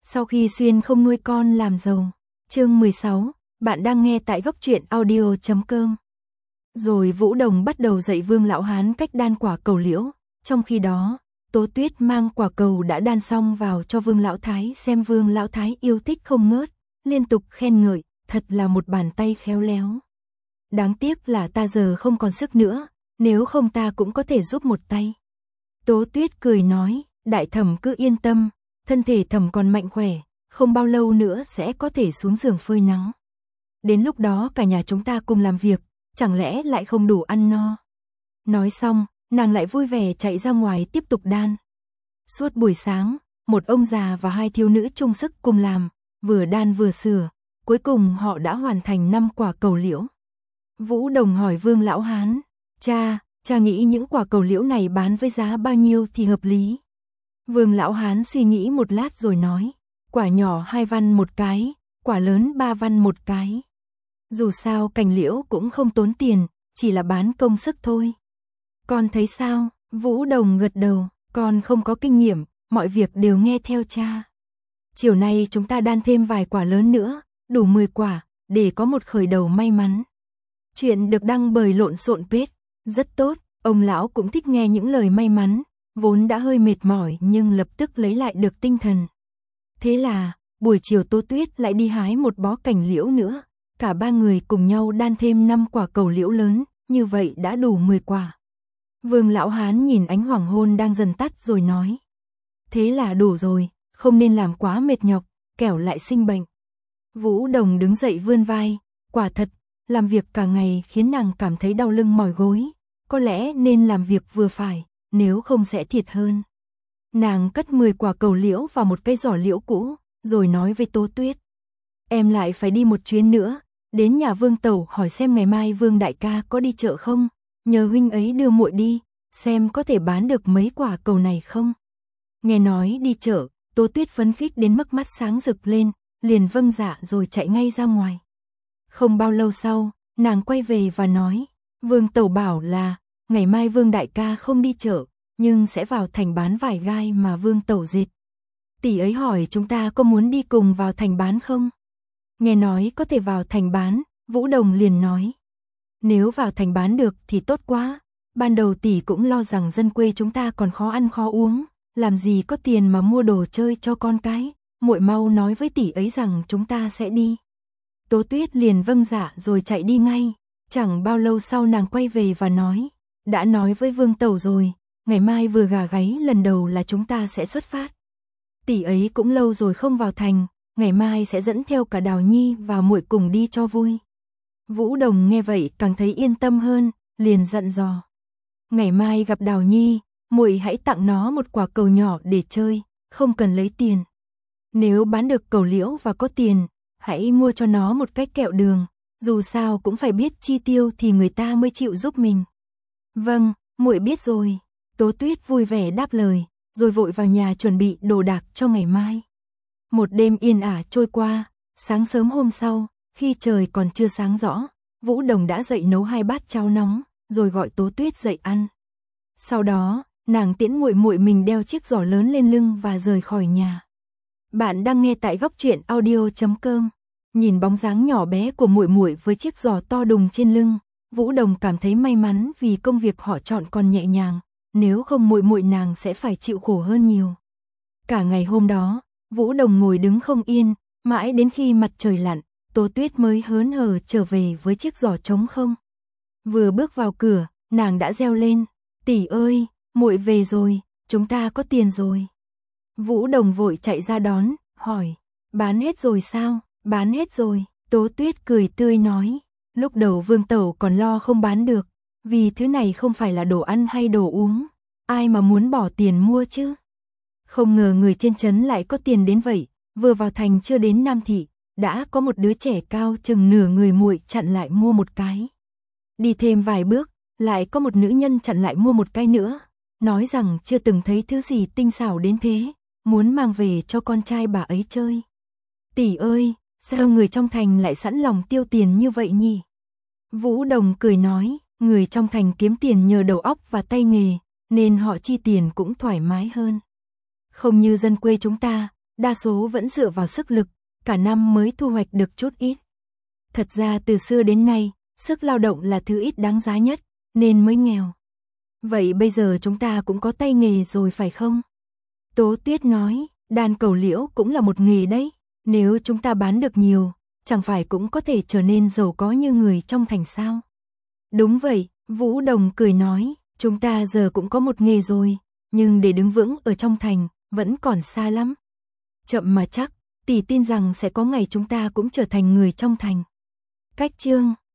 Sau khi Xuyên không nuôi con làm giàu. Chương 16, bạn đang nghe tại góc truyện audio.com. Rồi Vũ Đồng bắt đầu dạy Vương Lão Hán cách đan quả cầu liễu. Trong khi đó, Tố Tuyết mang quả cầu đã đan xong vào cho Vương Lão Thái xem. Vương Lão Thái yêu thích không ngớt, liên tục khen ngợi, thật là một bàn tay khéo léo. Đáng tiếc là ta giờ không còn sức nữa, nếu không ta cũng có thể giúp một tay. Tố Tuyết cười nói, đại thẩm cứ yên tâm, thân thể thẩm còn mạnh khỏe, không bao lâu nữa sẽ có thể xuống giường phơi nắng. Đến lúc đó cả nhà chúng ta cùng làm việc, chẳng lẽ lại không đủ ăn no. Nói xong, nàng lại vui vẻ chạy ra ngoài tiếp tục đan. Suốt buổi sáng, một ông già và hai thiếu nữ chung sức cùng làm, vừa đan vừa sửa, cuối cùng họ đã hoàn thành 5 quả cầu liễu. Vũ Đồng hỏi Vương Lão Hán, cha nghĩ những quả cầu liễu này bán với giá bao nhiêu thì hợp lý? Vương Lão Hán suy nghĩ một lát rồi nói, quả nhỏ 2 văn một cái, quả lớn 3 văn một cái. Dù sao cành liễu cũng không tốn tiền, chỉ là bán công sức thôi. Con thấy sao? Vũ Đồng gật đầu, con không có kinh nghiệm, mọi việc đều nghe theo cha. Chiều nay chúng ta đan thêm vài quả lớn nữa, đủ 10 quả, để có một khởi đầu may mắn. Chuyện được đăng bởi Lộn Xộn Page, rất tốt, ông lão cũng thích nghe những lời may mắn, vốn đã hơi mệt mỏi nhưng lập tức lấy lại được tinh thần. Thế là, buổi chiều Tố Tuyết lại đi hái một bó cành liễu nữa, cả ba người cùng nhau đan thêm 5 quả cầu liễu lớn, như vậy đã đủ 10 quả. Vương Lão Hán nhìn ánh hoàng hôn đang dần tắt rồi nói, thế là đủ rồi, không nên làm quá mệt nhọc, kẻo lại sinh bệnh. Vũ Đồng đứng dậy vươn vai, quả thật, làm việc cả ngày khiến nàng cảm thấy đau lưng mỏi gối, có lẽ nên làm việc vừa phải, nếu không sẽ thiệt hơn. Nàng cất 10 quả cầu liễu vào một cái giỏ liễu cũ, rồi nói với Tố Tuyết, em lại phải đi một chuyến nữa, đến nhà Vương Tẩu hỏi xem ngày mai Vương đại ca có đi chợ không, nhờ huynh ấy đưa muội đi, xem có thể bán được mấy quả cầu này không. Nghe nói đi chợ, Tố Tuyết phấn khích đến mức mắt sáng rực lên, liền vâng dạ rồi chạy ngay ra ngoài. Không bao lâu sau, nàng quay về và nói, Vương Tẩu bảo là, ngày mai Vương đại ca không đi chợ, nhưng sẽ vào thành bán vải gai mà Vương Tẩu dệt. Tỷ ấy hỏi chúng ta có muốn đi cùng vào thành bán không? Nghe nói có thể vào thành bán, Vũ Đồng liền nói, nếu vào thành bán được thì tốt quá, ban đầu tỷ cũng lo rằng dân quê chúng ta còn khó ăn khó uống, làm gì có tiền mà mua đồ chơi cho con cái, muội mau nói với tỷ ấy rằng chúng ta sẽ đi. Tố Tuyết liền vâng dạ rồi chạy đi ngay, chẳng bao lâu sau nàng quay về và nói, đã nói với Vương Tẩu rồi, ngày mai vừa gà gáy lần đầu là chúng ta sẽ xuất phát. Tỷ ấy cũng lâu rồi không vào thành, ngày mai sẽ dẫn theo cả Đào Nhi và muội cùng đi cho vui. Vũ Đồng nghe vậy càng thấy yên tâm hơn, liền dặn dò, ngày mai gặp Đào Nhi, muội hãy tặng nó một quả cầu nhỏ để chơi, không cần lấy tiền. Nếu bán được cầu liễu và có tiền, hãy mua cho nó một cái kẹo đường, dù sao cũng phải biết chi tiêu thì người ta mới chịu giúp mình. Vâng, muội biết rồi. Tố Tuyết vui vẻ đáp lời, rồi vội vào nhà chuẩn bị đồ đạc cho ngày mai. Một đêm yên ả trôi qua, sáng sớm hôm sau, khi trời còn chưa sáng rõ, Vũ Đồng đã dậy nấu 2 bát cháo nóng, rồi gọi Tố Tuyết dậy ăn. Sau đó, nàng tiễn muội muội mình đeo chiếc giỏ lớn lên lưng và rời khỏi nhà. Bạn đang nghe tại góc truyện audio.com. Nhìn bóng dáng nhỏ bé của muội muội với chiếc giỏ to đùng trên lưng, Vũ Đồng cảm thấy may mắn vì công việc họ chọn còn nhẹ nhàng, nếu không muội muội nàng sẽ phải chịu khổ hơn nhiều. Cả ngày hôm đó, Vũ Đồng ngồi đứng không yên, mãi đến khi mặt trời lặn, Tố Tuyết mới hớn hở trở về với chiếc giỏ trống không. Vừa bước vào cửa, nàng đã reo lên, tỷ ơi, muội về rồi, chúng ta có tiền rồi. Vũ Đồng vội chạy ra đón, hỏi, bán hết rồi sao? Bán hết rồi. Tố Tuyết cười tươi nói, lúc đầu Vương Tẩu còn lo không bán được, vì thứ này không phải là đồ ăn hay đồ uống, ai mà muốn bỏ tiền mua chứ. Không ngờ người trên trấn lại có tiền đến vậy, vừa vào thành chưa đến Nam thị, đã có một đứa trẻ cao chừng nửa người muội chặn lại mua một cái. Đi thêm vài bước, lại có một nữ nhân chặn lại mua một cái nữa, nói rằng chưa từng thấy thứ gì tinh xảo đến thế, muốn mang về cho con trai bà ấy chơi. Tỷ ơi, sao người trong thành lại sẵn lòng tiêu tiền như vậy nhỉ? Vũ Đồng cười nói, người trong thành kiếm tiền nhờ đầu óc và tay nghề, nên họ chi tiền cũng thoải mái hơn. Không như dân quê chúng ta, đa số vẫn dựa vào sức lực, cả năm mới thu hoạch được chút ít. Thật ra từ xưa đến nay, sức lao động là thứ ít đáng giá nhất, nên mới nghèo. Vậy bây giờ chúng ta cũng có tay nghề rồi phải không? Tố Tuyết nói, đan cẩu liễu cũng là một nghề đấy, nếu chúng ta bán được nhiều, chẳng phải cũng có thể trở nên giàu có như người trong thành sao? Đúng vậy, Vũ Đồng cười nói, chúng ta giờ cũng có một nghề rồi, nhưng để đứng vững ở trong thành, vẫn còn xa lắm. Chậm mà chắc, tỷ tin rằng sẽ có ngày chúng ta cũng trở thành người trong thành. Cách chương